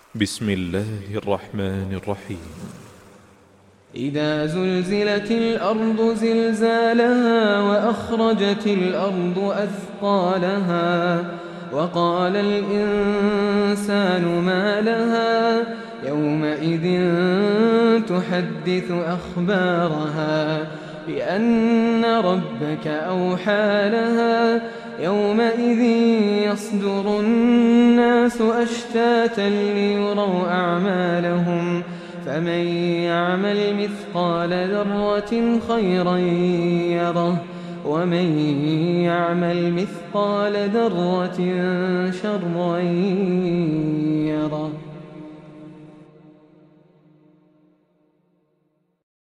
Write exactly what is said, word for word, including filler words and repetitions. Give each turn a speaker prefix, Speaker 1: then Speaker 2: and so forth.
Speaker 1: بسم الله الرحمن الرحيم.
Speaker 2: إذا زلزلت الأرض زلزالها وأخرجت الأرض أثقالها وقال الإنسان ما لها يومئذ تحدث أخبارها بأن ربك أوحى لها يومئذ يصدر الناس أشتاتا ليروا أعمالهم فمن يعمل مثقال ذرة خيرا يره ومن يعمل مثقال ذرة شرا يره.